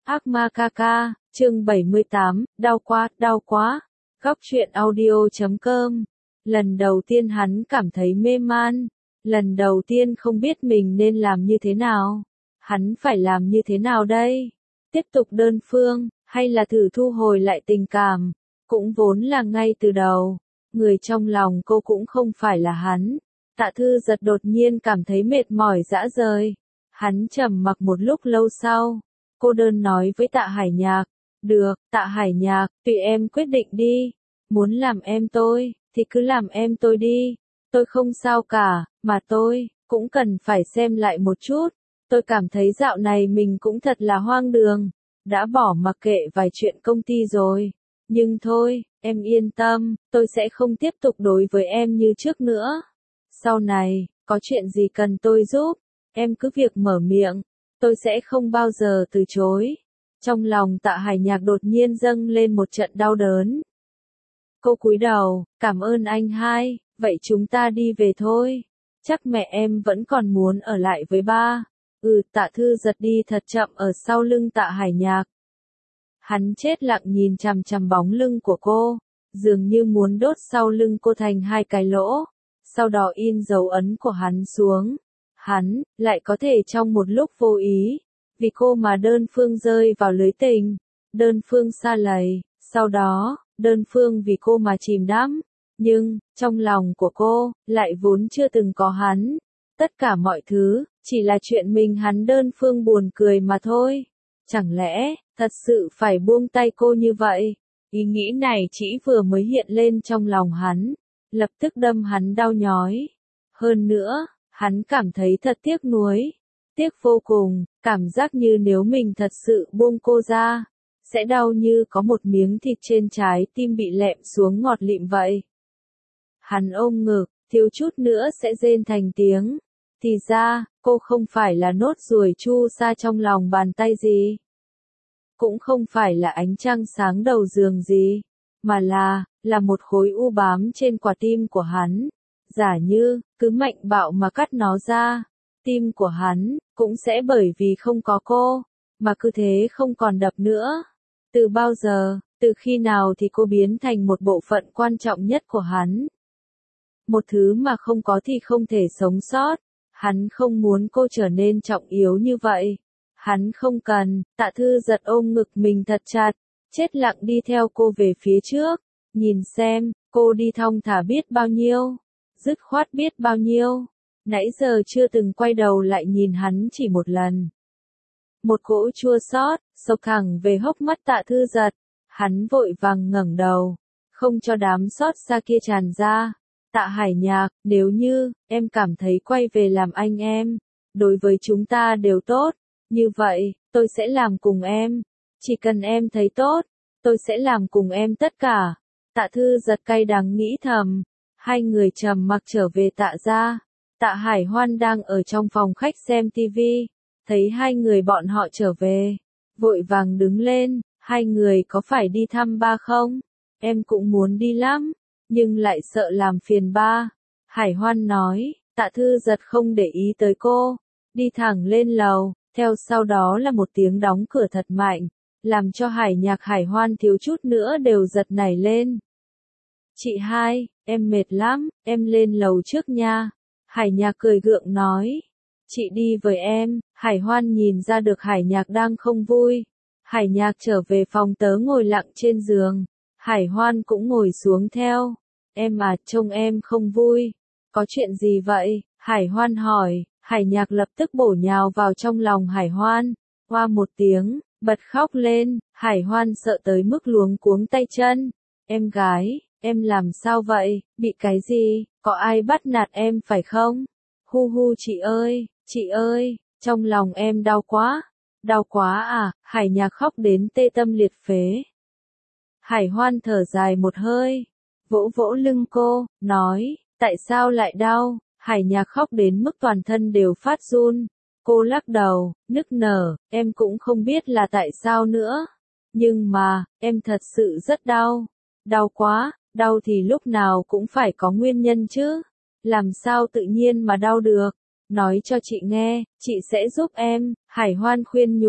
Ác ma ca ca, chương 78, đau quá, đau quá. Góc truyện audio.com. Lần đầu tiên hắn cảm thấy mê man, lần đầu tiên không biết mình nên làm như thế nào. Hắn phải làm như thế nào đây? Tiếp tục đơn phương, hay là thử thu hồi lại tình cảm? Cũng vốn là ngay từ đầu, người trong lòng cô cũng không phải là hắn. Tạ Thư Giật đột nhiên cảm thấy mệt mỏi rã rời. Hắn trầm mặc một lúc lâu sau, cô đơn nói với Tạ Hải Nhạc, được, Tạ Hải Nhạc, tùy em quyết định đi. Muốn làm em tôi, thì cứ làm em tôi đi. Tôi không sao cả, mà tôi cũng cần phải xem lại một chút. Tôi cảm thấy dạo này mình cũng thật là hoang đường. Đã bỏ mặc kệ vài chuyện công ty rồi. Nhưng thôi, em yên tâm, tôi sẽ không tiếp tục đối với em như trước nữa. Sau này, có chuyện gì cần tôi giúp, em cứ việc mở miệng, tôi sẽ không bao giờ từ chối. Trong lòng Tạ Hải Nhạc đột nhiên dâng lên một trận đau đớn. Cô cúi đầu, cảm ơn anh hai, vậy chúng ta đi về thôi. Chắc mẹ em vẫn còn muốn ở lại với ba. Tạ Thư Giật đi thật chậm ở sau lưng Tạ Hải Nhạc. Hắn chết lặng nhìn chằm chằm bóng lưng của cô, dường như muốn đốt sau lưng cô thành hai cái lỗ, sau đó in dấu ấn của hắn xuống. Hắn lại có thể trong một lúc vô ý, vì cô mà đơn phương rơi vào lưới tình, đơn phương sa lầy, sau đó, đơn phương vì cô mà chìm đắm. Nhưng, trong lòng của cô, lại vốn chưa từng có hắn. Tất cả mọi thứ, chỉ là chuyện mình hắn đơn phương buồn cười mà thôi. Chẳng lẽ, thật sự phải buông tay cô như vậy? Ý nghĩ này chỉ vừa mới hiện lên trong lòng hắn, lập tức đâm hắn đau nhói. Hơn nữa, hắn cảm thấy thật tiếc nuối. Tiếc vô cùng, cảm giác như nếu mình thật sự buông cô ra, sẽ đau như có một miếng thịt trên trái tim bị lẹm xuống ngọt lịm vậy. Hắn ôm ngực, thiếu chút nữa sẽ rên thành tiếng. Thì ra, cô không phải là nốt ruồi chu sa trong lòng bàn tay gì. Cũng không phải là ánh trăng sáng đầu giường gì. Mà là một khối u bám trên quả tim của hắn. Giả như, cứ mạnh bạo mà cắt nó ra, tim của hắn, cũng sẽ bởi vì không có cô, mà cứ thế không còn đập nữa. Từ bao giờ, từ khi nào thì cô biến thành một bộ phận quan trọng nhất của hắn. Một thứ mà không có thì không thể sống sót. Hắn không muốn cô trở nên trọng yếu như vậy. Hắn không cần. Tạ Thư Giật ôm ngực mình thật chặt, chết lặng đi theo cô về phía trước. Nhìn xem, cô đi thong thả biết bao nhiêu, dứt khoát biết bao nhiêu. Nãy giờ chưa từng quay đầu lại nhìn hắn chỉ một lần. Một cỗ chua xót sộc thẳng về hốc mắt Tạ Thư Giật. Hắn vội vàng ngẩng đầu, không cho đám xót xa kia tràn ra. Tạ Hải Nhạc, nếu như em cảm thấy quay về làm anh em, đối với chúng ta đều tốt, như vậy, tôi sẽ làm cùng em. Chỉ cần em thấy tốt, tôi sẽ làm cùng em tất cả. Tạ Thư Giật cay đắng nghĩ thầm. Hai người trầm mặc trở về Tạ gia. Tạ Hải Hoan đang ở trong phòng khách xem tivi, thấy hai người bọn họ trở về, vội vàng đứng lên. Hai người có phải đi thăm ba không? Em cũng muốn đi lắm, nhưng lại sợ làm phiền ba. Hải Hoan nói. Tạ Thư Giật không để ý tới cô, đi thẳng lên lầu, theo sau đó là một tiếng đóng cửa thật mạnh, làm cho Hải Nhạc Hải Hoan thiếu chút nữa đều giật nảy lên. Chị hai, em mệt lắm, em lên lầu trước nha. Hải Nhạc cười gượng nói. Chị đi với em. Hải Hoan nhìn ra được Hải Nhạc đang không vui. Hải Nhạc trở về phòng tớ ngồi lặng trên giường. Hải Hoan cũng ngồi xuống theo. Em à, trông em không vui. Có chuyện gì vậy? Hải Hoan hỏi. Hải Nhạc lập tức bổ nhào vào trong lòng Hải Hoan. Hoa một tiếng, bật khóc lên. Hải Hoan sợ tới mức luống cuống tay chân. Em gái, em làm sao vậy? Bị cái gì? Có ai bắt nạt em phải không? Hu hu chị ơi, trong lòng em đau quá. Đau quá à? Hải Nhạc khóc đến tê tâm liệt phế. Hải Hoan thở dài một hơi, vỗ vỗ lưng cô, nói, tại sao lại đau? Hải Nhạc khóc đến mức toàn thân đều phát run. Cô lắc đầu, nức nở, em cũng không biết là tại sao nữa. Nhưng mà, em thật sự rất đau. Đau quá, đau thì lúc nào cũng phải có nguyên nhân chứ. Làm sao tự nhiên mà đau được? Nói cho chị nghe, chị sẽ giúp em. Hải Hoan khuyên nhủ.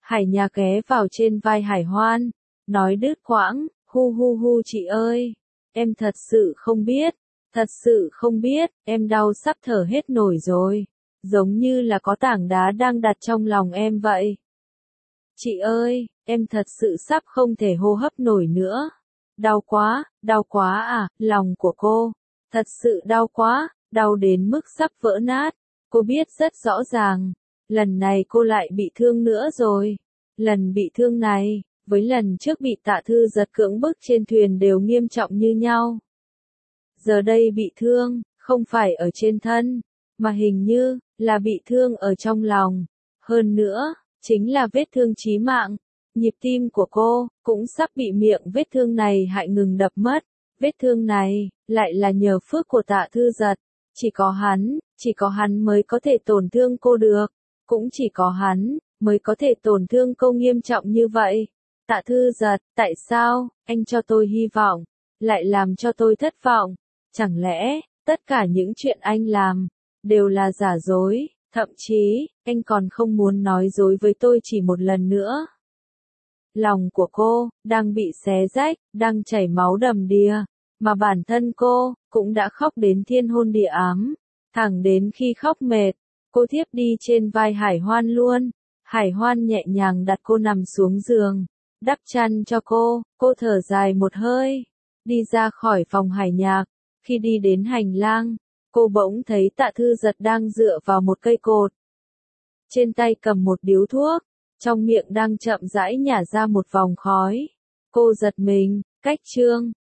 Hải Nhạc ghé vào trên vai Hải Hoan, nói đứt quãng, hu hu hu chị ơi, em thật sự không biết, em đau sắp thở hết nổi rồi, giống như là có tảng đá đang đặt trong lòng em vậy. Chị ơi, em thật sự sắp không thể hô hấp nổi nữa. Đau quá à, lòng của cô, thật sự đau quá, đau đến mức sắp vỡ nát. Cô biết rất rõ ràng, lần này cô lại bị thương nữa rồi. Lần bị thương này, với lần trước bị Tạ Thư Giật cưỡng bức trên thuyền đều nghiêm trọng như nhau. Giờ đây bị thương, không phải ở trên thân, mà hình như là bị thương ở trong lòng. Hơn nữa, chính là vết thương chí mạng. Nhịp tim của cô cũng sắp bị miệng vết thương này hại ngừng đập mất. Vết thương này lại là nhờ phước của Tạ Thư Giật. Chỉ có hắn mới có thể tổn thương cô được. Cũng chỉ có hắn mới có thể tổn thương cô nghiêm trọng như vậy. Tạ Thư Giật, tại sao anh cho tôi hy vọng, lại làm cho tôi thất vọng? Chẳng lẽ tất cả những chuyện anh làm đều là giả dối? Thậm chí anh còn không muốn nói dối với tôi chỉ một lần nữa. Lòng của cô đang bị xé rách, đang chảy máu đầm đìa, mà bản thân cô cũng đã khóc đến thiên hôn địa ám, thẳng đến khi khóc mệt, cô thiếp đi trên vai Hải Hoan luôn. Hải Hoan nhẹ nhàng đặt cô nằm xuống giường, đắp chăn cho cô thở dài một hơi, đi ra khỏi phòng Hải Nhạc. Khi đi đến hành lang, cô bỗng thấy Tạ Thư Giật đang dựa vào một cây cột. Trên tay cầm một điếu thuốc, trong miệng đang chậm rãi nhả ra một vòng khói. Cô giật mình, cách chương